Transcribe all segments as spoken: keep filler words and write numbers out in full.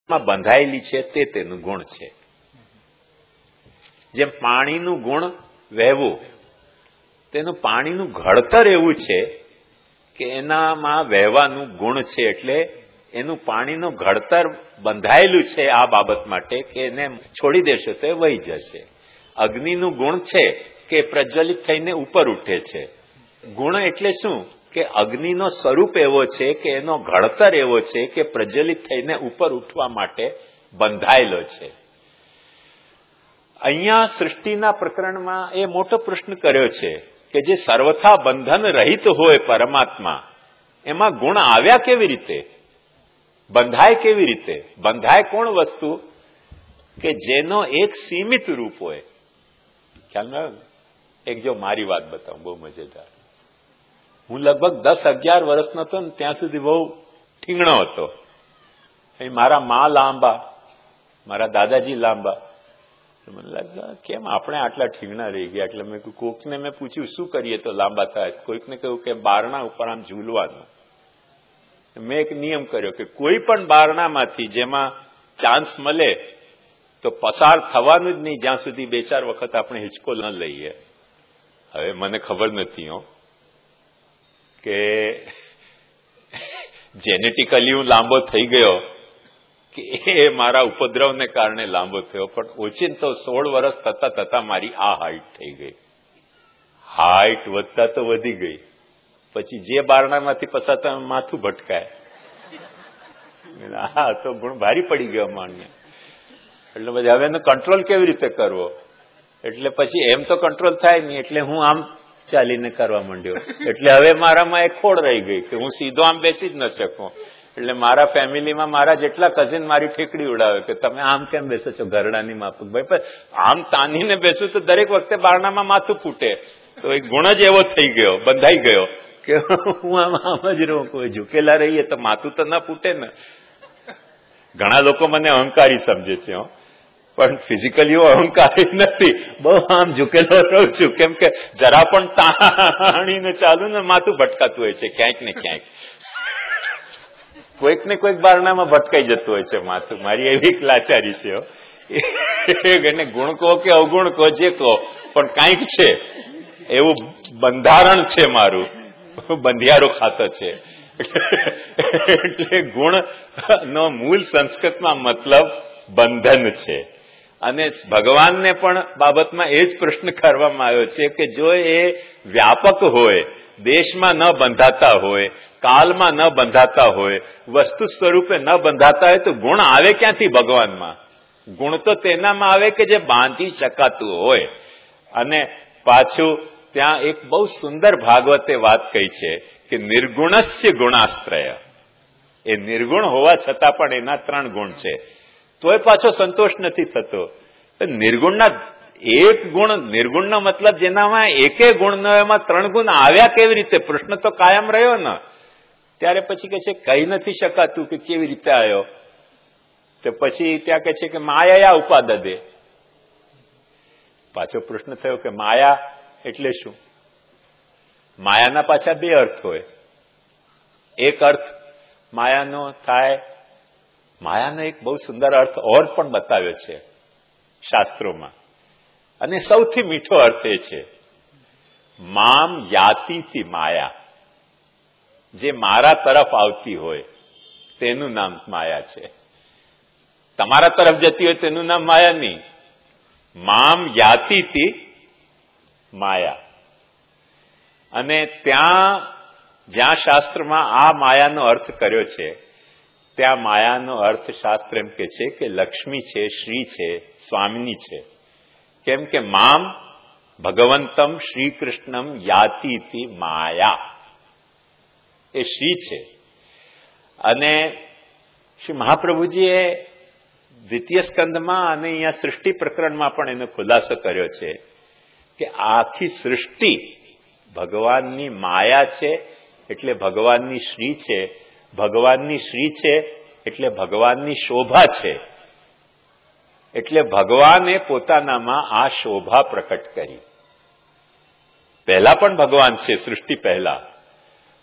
બંધાયેલી છે તે તેનું ગુણ છે. જેમ પાણીનું ગુણ વહેવું, તેનું પાણીનું ઘડતર એવું છે કે એનામાં વહેવાનું ગુણ છે, એટલે એનું પાણીનું ઘડતર બંધાયેલું છે આ બાબત માટે કે એને છોડી દેશો તો એ વહી જશે. અગ્નિનું ગુણ છે કે પ્રજ્વલિત થઈને ઉપર ઉઠે છે. ગુણ એટલે શું કે અગ્નિનો સ્વરૂપ એવો છે કે એનો ઘડતર એવો છે કે પ્રજ્વલિત થઈને ઉપર ઉઠવા માટે બંધાયેલો છે. અહીંયા સૃષ્ટિના પ્રકરણમાં એ મોટો પ્રશ્ન કર્યો છે કે જે સર્વથા બંધન રહિત હોય પરમાત્મા, એમાં ગુણ આવ્યા કેવી રીતે, બંધાય કેવી રીતે? બંધાય કોણ વસ્તુ કે જેનો એક સીમિત રૂપ હોય. ખ્યાલમાં આવ્યો? એક જો મારી વાત બતાવું, બહુ મજેદાર. હું લગભગ દસ અગિયાર વર્ષનો હતો ને ત્યાં સુધી બહુ ઠીંગણો હતો. મારા મા લાંબા, મારા દાદાજી લાંબા. મને લાગ્યું કેમ આપણે આટલા ઠીંગણા રહી ગયા. એટલે મેં કોકને મેં પૂછ્યું શું કરીએ તો લાંબા થાય. કોઈકને કહ્યું કે બારણા ઉપર આમ ઝૂલવાનું. મેં એક નિયમ કર્યો કે કોઈ પણ બારણામાંથી જેમાં ચાન્સ મળે તો પસાર થવાનું જ નહીં જ્યાં સુધી બે ચાર વખત આપણે હિંચકો ન લઈએ. હવે મને ખબર નથી હો કે જેનેટિકલી હું લાંબો થઈ ગયો કે એ મારા ઉપદ્રવને કારણે લાંબો થયો, પણ ઓછી તો સોળ વર્ષ થતા થતા મારી આ હાઈટ થઈ ગઈ. હાઈટ વધતા તો વધી ગઈ, પછી જે બારણામાંથી પસાર થતા માથું ભટકાય. હા તો ગુણ ભારી પડી ગયો માણને. એટલે પછી હવે એનો કંટ્રોલ કેવી રીતે કરવો? એટલે પછી એમ તો કંટ્રોલ થાય નહીં, એટલે હું આમ ચાલીને કરવા માંડ્યો. એટલે હવે મારામાં એક ખોડ રહી ગઈ કે હું સીધો આમ બેસી જ ન શકું. એટલે મારા ફેમિલીમાં મારા જેટલા કઝિન મારી ઠેકડી ઉડાવે કે તમે આમ કેમ બેસો છો ઘરડાની માફક. ભાઈ આમ તાનીને બેસું તો દરેક વખતે બારણામાં માથું ફૂટે. તો એક ગુણ જ એવો થઈ ગયો, બંધાઈ ગયો કે હું આમ આમ જ રહું. કોઈ ઝૂકેલા રહીએ તો માથું તો ના ફૂટે ને. ઘણા લોકો મને અહંકારી સમજે છે, પણ ફિઝિકલી હું અહંકારી નથી. બહુ આમ ઝૂકેલો રહું છું, કેમ કે જરા પણ તાણીને ચાલુ ને માથું ભટકાતું હોય છે ક્યાંક ને ક્યાંક. કોઈક ને કોઈક બારણામાં ભટકાઈ જતું હોય છે માથું. મારી એવી લાચારી છે. એને ગુણ કહો કે અવગુણ કહો, જે કહો, પણ કાંઈક છે એવું બંધારણ છે મારું, બંધિયારો ખાતો છે. એટલે ગુણ નો મૂળ સંસ્કૃતમાં મતલબ બંધન છે. અને ભગવાનને પણ બાબતમાં એ જ પ્રશ્ન કરવામાં આવ્યો છે કે જો એ વ્યાપક હોય, દેશમાં ન બંધાતા હોય, કાલમાં ન બંધાતા હોય, વસ્તુ સ્વરૂપે ન બંધાતા હોય, તો ગુણ આવે ક્યાંથી ભગવાનમાં? ગુણ તો તેનામાં આવે કે જે બાંધી શકાતું હોય. અને પાછું ત્યાં એક બહુ સુંદર ભાગવતે વાત કહી છે કે નિર્ગુણસ્ય ગુણાશ્રય. એ નિર્ગુણ હોવા છતાં પણ એના ત્રણ ગુણ છે. તોય પાછો સંતોષ નથી થતો. નિર્ગુણના એક ગુણ, નિર્ગુણનો મતલબ જેનામાં એકે ગુણ ન, એમાં ત્રણ ગુણ આવ્યા કેવી રીતે? પ્રશ્ન તો કાયમ રહ્યો ને. ત્યારે પછી કે છે કહી નથી શકાતું કે કેવી રીતે આવ્યો. તો પછી ત્યાં કે છે કે માયા ઉપાદદે. પાછો પ્રશ્ન થયો કે માયા એટલે શું? માયાના પાછા બે અર્થ હોય. એક અર્થ માયાનો થાય, માયાનો એક બહુ સુંદર અર્થ ઓર પણ બતાવ્યો છે શાસ્ત્રોમાં, અને સૌથી મીઠો અર્થ એ છે મામ યાતિથી માયા. જે મારા તરફ આવતી હોય તેનું નામ માયા છે. તમારા તરફ જતી હોય તેનું નામ માયા નહીં. મામ યાતિથી માયા. અને ત્યાં જ્યાં શાસ્ત્રમાં આ માયાનો અર્થ કર્યો છે, ત્યાં માયાનો અર્થ શાસ્ત્ર એમ કે છે કે લક્ષ્મી છે, શ્રી છે, સ્વામિની છે. કેમ કે મામ ભગવંતમ શ્રી કૃષ્ણમ યાતિ માયા. એ શ્રી છે. અને શ્રી મહાપ્રભુજીએ દ્વિતીય સ્કંદમાં અને અહીંયા સૃષ્ટિ પ્રકરણમાં પણ એનો ખુલાસો કર્યો છે કે આખી સૃષ્ટિ ભગવાનની માયા છે, એટલે ભગવાનની શ્રી છે. ભગવાનની શ્રી છે એટલે ભગવાનની શોભા છે. એટલે ભગવાને પોતાનામાં આ શોભા પ્રકટ કરી. પહેલા પણ ભગવાન છે, સૃષ્ટિ પહેલા,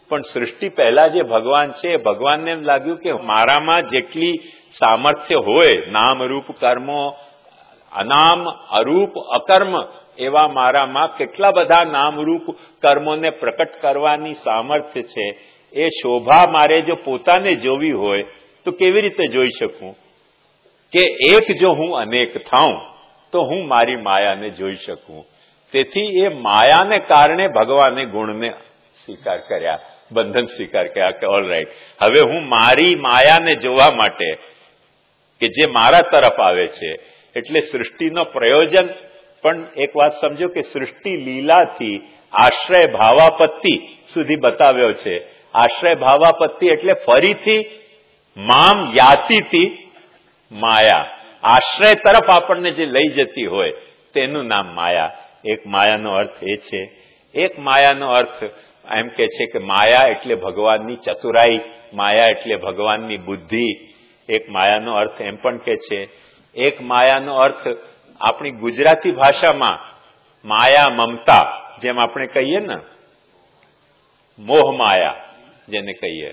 પણ સૃષ્ટિ પહેલા જે ભગવાન છે એ ભગવાનને એમ લાગ્યું કે મારામાં જેટલી સામર્થ્ય હોય, નામ રૂપ કર્મો, અનામ અરૂપ અકર્મ એવા મારામાં કેટલા બધા નામરૂપ કર્મોને પ્રકટ કરવાની સામર્થ્ય છે, એ શોભા મારે જો પોતાને જોવી હોય તો કેવી રીતે જોઈ શકું? કે એક જો હું અનેક થાઉં તો હું મારી માયાને જોઈ શકું. તેથી એ માયાને કારણે ભગવાને ગુણને સ્વીકાર કર્યા, બંધન સ્વીકાર કર્યા કે ઓલ રાઈટ, હવે હું મારી માયાને જોવા માટે કે જે મારા તરફ આવે છે, એટલે સૃષ્ટિનો પ્રયોજન પણ એક વાત સમજો કે સૃષ્ટિ લીલાથી આશ્રય ભાવાપત્તિ સુધી બતાવ્યો છે. આશ્રય ભાવાપત્તિ એટલે ફરીથી મામ યાતિથી માયા, આશ્રય તરફ આપણને જે લઈ જતી હોય તેનું નામ માયા. એક માયાનો અર્થ એ છે. એક માયાનો અર્થ એમ કે છે કે માયા એટલે ભગવાનની ચતુરાઈ, માયા એટલે ભગવાનની બુદ્ધિ. એક માયાનો અર્થ એમ પણ કે છે, એક માયાનો અર્થ આપણી ગુજરાતી ભાષામાં માયા મમતા, જેમ આપણે કહીએ ને મોહ માયા જેને કહીએ.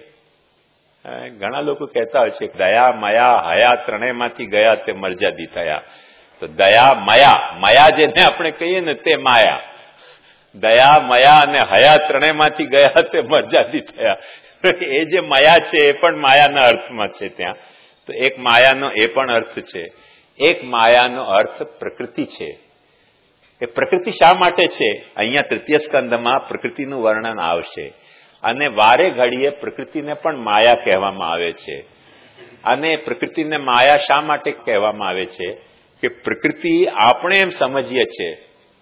ઘણા લોકો કહેતા હોય છે દયા મયા હયા ત્રણેયમાંથી ગયા તે મર્યાદી થયા. તો દયા મયા, મયા જેને આપણે કહીએ ને તે માયા, દયા મયા અને હયા ત્રણેયમાંથી ગયા તે મર્યાદી થયા. એ જે મયા છે એ પણ માયાના અર્થમાં છે ત્યાં. તો એક માયાનો એ પણ અર્થ છે. એક માયાનો અર્થ પ્રકૃતિ છે. એ પ્રકૃતિ શા માટે છે? અહીંયા તૃતીય સ્કંદમાં પ્રકૃતિનું વર્ણન આવશે. અને વારે ઘડીએ પ્રકૃતિને પણ માયા કહેવામાં આવે છે. અને પ્રકૃતિને માયા શા માટે કહેવામાં આવે છે? કે પ્રકૃતિ આપણે એમ સમજીએ છીએ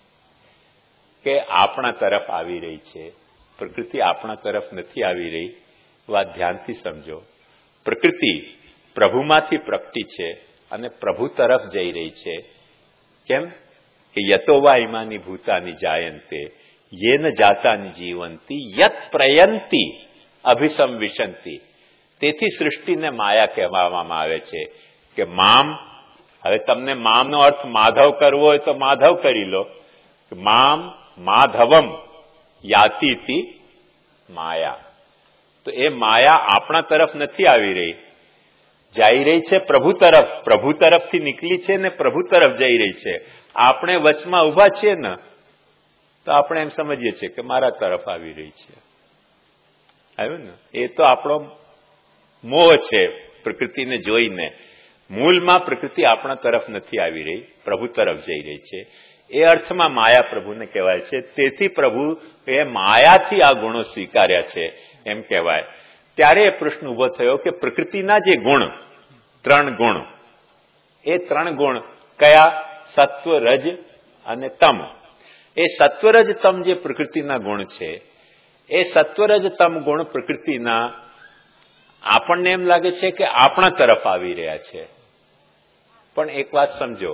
કે આપણા તરફ આવી રહી છે. પ્રકૃતિ આપણા તરફ નથી આવી રહી. વાત ધ્યાનથી સમજો. પ્રકૃતિ પ્રભુમાંથી પ્રગટી છે અને પ્રભુ તરફ જઈ રહી છે. કેમ? કે યતો વા ઇમાની ભૂતાની જાયંતે યેન જાતાની જીવંતી યત પ્રયંતી અભિસંવિશંતી. તેથી સૃષ્ટિને માયા કહેવામાં આવે છે કે મામ. હવે તમને મામનો અર્થ માધવ કરવો હોય તો માધવ કરી લો. મામ માધવમ યાતિથી માયા. તો એ માયા આપણા તરફ નથી આવી રહી, જઈ રહી છે પ્રભુ તરફ. પ્રભુ તરફથી નીકળી છે ને પ્રભુ તરફ જઈ રહી છે. આપણે વચમાં ઉભા છીએ ને તો આપણે એમ સમજીએ છીએ કે મારા તરફ આવી રહી છે. આવ્યું ને? એ તો આપણો મોહ છે પ્રકૃતિને જોઈને. મૂળમાં પ્રકૃતિ આપણા તરફ નથી આવી રહી, પ્રભુ તરફ જઈ રહી છે. એ અર્થમાં માયા પ્રભુને કહેવાય છે. તેથી પ્રભુ એ માયાથી આ ગુણો સ્વીકાર્યા છે એમ કહેવાય. ત્યારે એ પ્રશ્ન ઉભો થયો કે પ્રકૃતિના જે ગુણ, ત્રણ ગુણ, એ ત્રણ ગુણ કયા? સત્વ, રજ અને તમ. એ સત્વરજ તમ જે પ્રકૃતિના ગુણ છે, એ સત્વરજ તમ ગુણ પ્રકૃતિના આપણને એમ લાગે છે કે આપણા તરફ આવી રહ્યા છે. પણ એક વાત સમજો,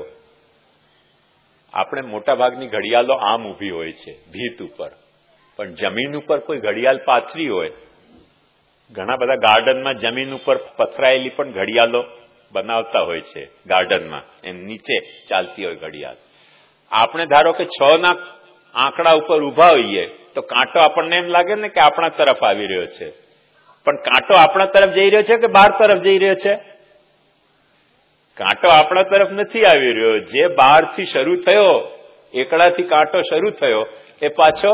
આપણે મોટાભાગની ઘડિયાળો આમ ઊભી હોય છે ભીત ઉપર, પણ જમીન ઉપર કોઈ ઘડિયાળ પાથરી હોય. ઘણા બધા ગાર્ડનમાં જમીન ઉપર પથરાયેલી પણ ઘડિયાળો બનાવતા હોય છે ગાર્ડનમાં, એમ નીચે ચાલતી હોય ઘડિયાળ. આપણે ધારો કે છ ના આંકડા ઉપર ઉભા હોઈએ તો કાંટો આપણને એમ લાગે ને કે આપણા તરફ આવી રહ્યો છે. પણ કાંટો આપણા તરફ જઈ રહ્યો છે કે બહાર તરફ જઈ રહ્યો છે? કાંટો આપણા તરફ નથી આવી રહ્યો. જે બહારથી શરૂ થયો, એકડાથી કાંટો શરૂ થયો, એ પાછો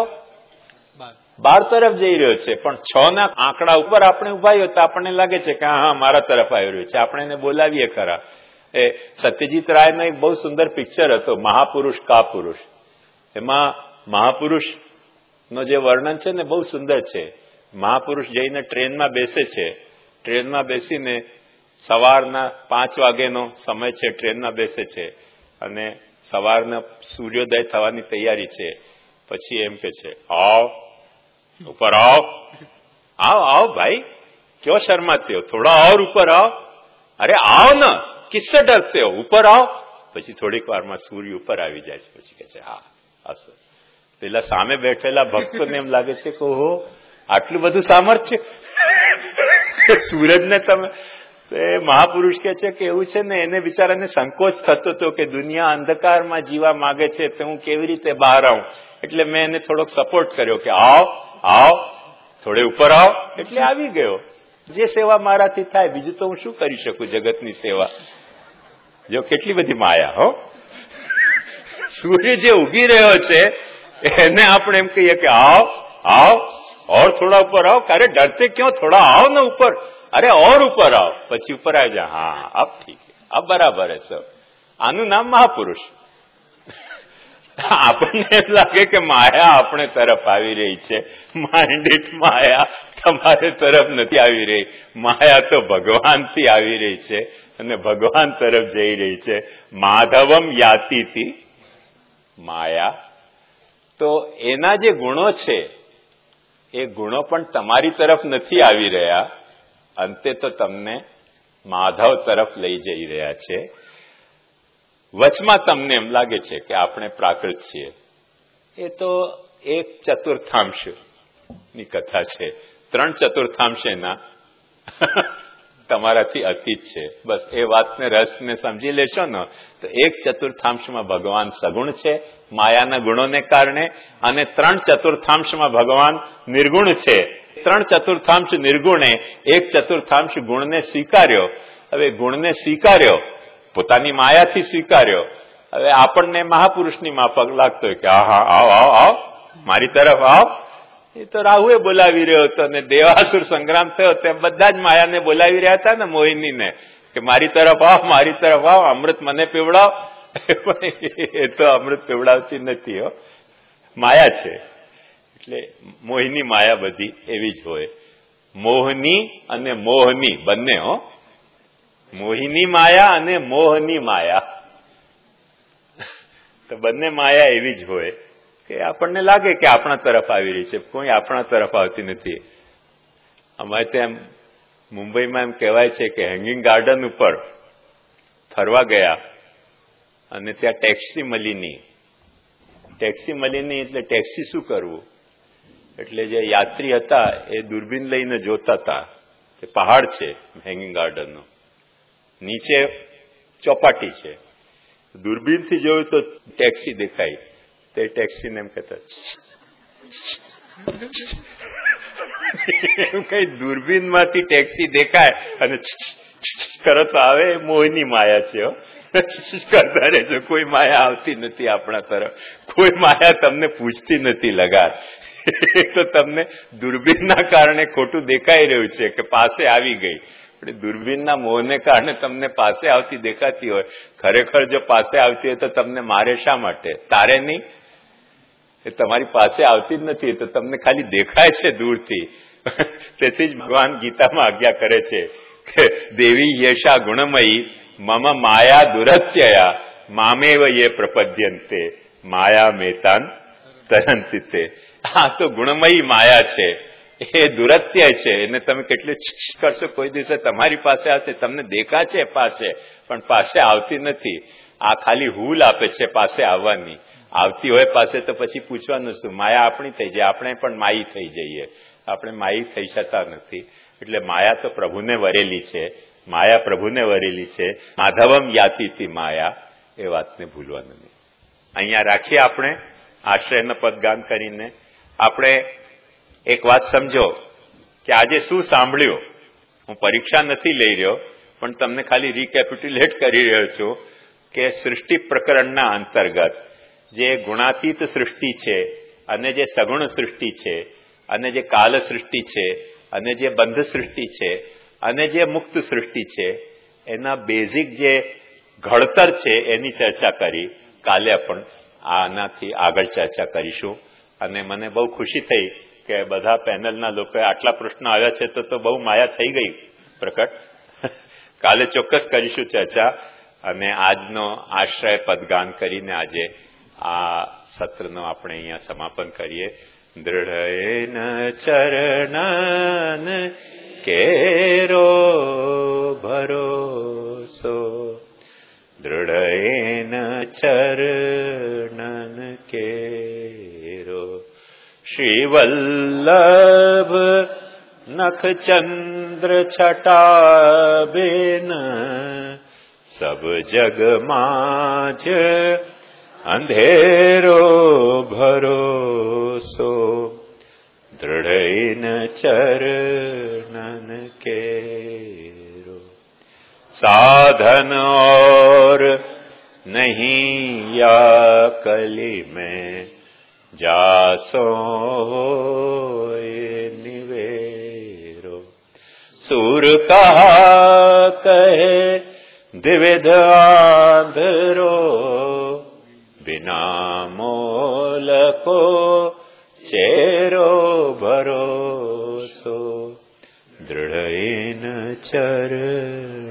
બહાર તરફ જઈ રહ્યો છે. પણ છ ના આંકડા ઉપર આપણે ઉભા હોય તો આપણને લાગે છે કે હા મારા તરફ આવી રહ્યો છે. આપણે એને બોલાવીએ ખરા. એ સત્યજીત રાયનો એક બહુ સુંદર પિક્ચર હતો, મહાપુરુષ કા પુરુષ. એમાં મહાપુરુષ નો જે વર્ણન છે ને બહુ સુંદર છે. મહાપુરુષ જઈને ટ્રેનમાં બેસે છે. ટ્રેનમાં બેસીને સવારના પાંચ વાગ્યાનો સમય છે, ટ્રેનમાં બેસે છે અને સવારના સૂર્યોદય થવાની તૈયારી છે. પછી એમ કે છે, આવ ઉપર આવ, આવ આવ ભાઈ, ક્યો શર્માતે હો, થોડા और ऊपर आओ. अरे आओ ना, किससे डरते हो, ऊपर आओ. પછી થોડીક વારમાં સૂર્ય ઉપર આવી જાય છે. પછી કે છે હા આવશે. પેલા સામે બેઠેલા ભક્તોને એમ લાગે છે કે ઓહો આટલું બધું સામર્થ્ય સૂરજને તમે. એ મહાપુરુષ કે છે કે એવું છે ને, એને બિચારાને સંકોચ થતો હતો કે દુનિયા અંધકારમાં જીવા માંગે છે તો હું કેવી રીતે બહાર આવું. એટલે મેં એને થોડોક સપોર્ટ કર્યો કે આવ આવ. થોડે ઉપર આવો એટલે આવી ગયો. જે સેવા મારાથી થાય બીજું તો હું શું કરી શકું જગતની સેવા. જો કેટલી બધી માયા. હો સૂર્ય જે ઉગી રહ્યો છે એને આપણે એમ કહીએ કે આવ આવ ઓર થોડા ઉપર આવ. અરે ડરતે ક્यों, થોડા આવ ને ઉપર. અરે ઓર ઉપર આવ. પછી ઉપર આવી જાય. હા અબ ઠીક હે, અબ બરાબર હે સબ. આનું નામ મહાપુરુષ. આપણને એમ લાગે કે માયા આપણે તરફ આવી રહી છે. માઇન્ડેડ માયા તમારે તરફ નથી આવી રહી. માયા તો ભગવાનથી આવી રહી છે અને ભગવાન તરફ જઈ રહી છે. માધવમ યાતિથી માયા. તો એના જે ગુણો છે એ ગુણો પણ તમારી તરફ નથી આવી રહ્યા. અંતે તો તમને માધવ તરફ લઈ જઈ રહ્યા છે. વચમાં તમને એમ લાગે છે કે આપણે પ્રાકૃત છીએ. એ તો એક ચતુર્થાંશ ની કથા છે. ત્રણ ચતુર્થાંશ એના તમારાથી અતીત છે. બસ એ વાતને રસને સમજી લેશો ને તો એક ચતુર્થાંશમાં ભગવાન સગુણ છે માયાના ગુણોને કારણે, અને ત્રણ ચતુર્થાંશમાં ભગવાન નિર્ગુણ છે. ત્રણ ચતુર્થાંશ નિર્ગુણે એક ચતુર્થાંશ ગુણને સ્વીકાર્યો. હવે ગુણને સ્વીકાર્યો, પોતાની માયાથી સ્વીકાર્યો. હવે આપણને મહાપુરુષની માફક લાગતો હોય કે હા હા આવ આવ આવ મારી તરફ આવ. એ તો રાહુએ બોલાવી રહ્યો હતો અને દેવાસુર સંગ્રામ થયો તેમ બધા જ માયાને બોલાવી રહ્યા હતા ને, મોહિનીને, કે મારી તરફ આવ મારી તરફ આવ, અમૃત મને પીવડાવ. એ તો અમૃત પીવડાવતી નથી. હો માયા છે. એટલે મોહિની માયા બધી એવી જ હોય. મોહની અને મોહની બંને. હો મોહિની માયા અને મોહની માયા, તો બંને માયા એવી જ હોય કે આપણને લાગે કે આપણા તરફ આવી રહી છે, કોઈ આપણા તરફ આવતી નથી. અમારે ત્યાં મુંબઈમાં એમ કહેવાય છે કે હેંગિંગ ગાર્ડન ઉપર ફરવા ગયા અને ત્યાં ટેક્સી મળી નહીં. ટેક્સી મળી નહીં એટલે ટેક્સી શું કરવું? એટલે જે યાત્રી હતા એ દૂરબીન લઈને જોતા હતા કે પહાડ છે હેંગિંગ ગાર્ડનનો, નીચે ચોપાટી છે. દૂરબીનથી જોયું તો ટેક્સી દેખાઈ. તે ટેક્સીને એમ કહેતા એમ કઈ દૂરબીનમાંથી ટેક્સી દેખાય અને કરો તો આવે. મોહની માયા છે. કરતા રહેજો. કોઈ માયા આવતી નથી આપણા તરફ. કોઈ માયા તમને પૂછતી નથી લગાર. તો તમને દૂરબીનના કારણે ખોટું દેખાઈ રહ્યું છે કે પાસે આવી ગઈ. દૂરબીનના મોહને કારણે તમને પાસે આવતી દેખાતી હોય. ખરેખર જો પાસે આવતી હોય તો તમને મારે શા માટે? તારે નહીં. એ તમારી પાસે આવતી જ નથી, તો તમને ખાલી દેખાય છે દૂરથી. તેથી જ ભગવાન ગીતામાં આજ્ઞા કરે છે કે દેવી યશા ગુણમયી મમ માયા દુરત્યયા મામેવ યે પ્રપદ્યંતે માયા મેતાન તરંતિ તે. આ તો ગુણમયી માયા છે, એ દુરત્ય છે. એને તમે કેટલું કરશો કોઈ દિવસે તમારી પાસે આવશે. તમને દેખા છે પાસે, પણ પાસે આવતી નથી. આ ખાલી હૂલ આપે છે પાસે આવવાની. આવતી હોય પાસે તો પછી પૂછવાનું શું? માયા આપણી થઈ જાય. આપણે પણ માયી થઈ જઈએ. આપણે માયી થઈ શકતા નથી. એટલે માયા તો પ્રભુને વરેલી છે. માયા પ્રભુને વરેલી છે. માધવમ યાતિથી માયા. એ વાતને ભૂલવાનું નહીં. અહીંયા રાખીએ આપણે આશ્રયના પદગાન કરીને. આપણે એક વાત સમજો કે આજે શું સાંભળ્યું. હું પરીક્ષા નથી લઈ રહ્યો, પણ તમને ખાલી રીકેપિટ્યુલેટ કરી રહ્યો છું કે સૃષ્ટિ પ્રકરણના અંતર્ગત જે ગુણાતીત સૃષ્ટિ છે અને જે સગુણ સૃષ્ટિ છે અને જે કાલ સૃષ્ટિ છે અને જે બંધ સૃષ્ટિ છે અને જે મુક્ત સૃષ્ટિ છે, એના બેઝિક જે ઘડતર છે એની ચર્ચા કરી. કાલે પણ આનાથી આગળ ચર્ચા કરીશું. અને મને બહુ ખુશી થઈ કે બધા પેનલના લોકોએ આટલા પ્રશ્નો આવ્યા છે તો તો બહુ માયા થઈ ગઈ પ્રકટ. કાલે ચોક્કસ કરીશું ચર્ચા. અને આજનો આશ્રય પદગાન કરીને આજે આ સત્રનો આપણે અહીંયા સમાપન કરીએ. દૃઢયેન ચરણન કેરો ભરોસો, દૃઢયેન ચરણન કેરો. શ્રી વલ્લભ નખચંદ્ર છટાબેન સબ જગમાં જ અંધેરો ભરોસો. दृढ़ चरणन केरो। साधन और नहीं या कली में जासो निवेरो। सूर कहा कहे द्विविध आंधरो, बिना मोल को चेरो भरोसो। दृढ़ चरण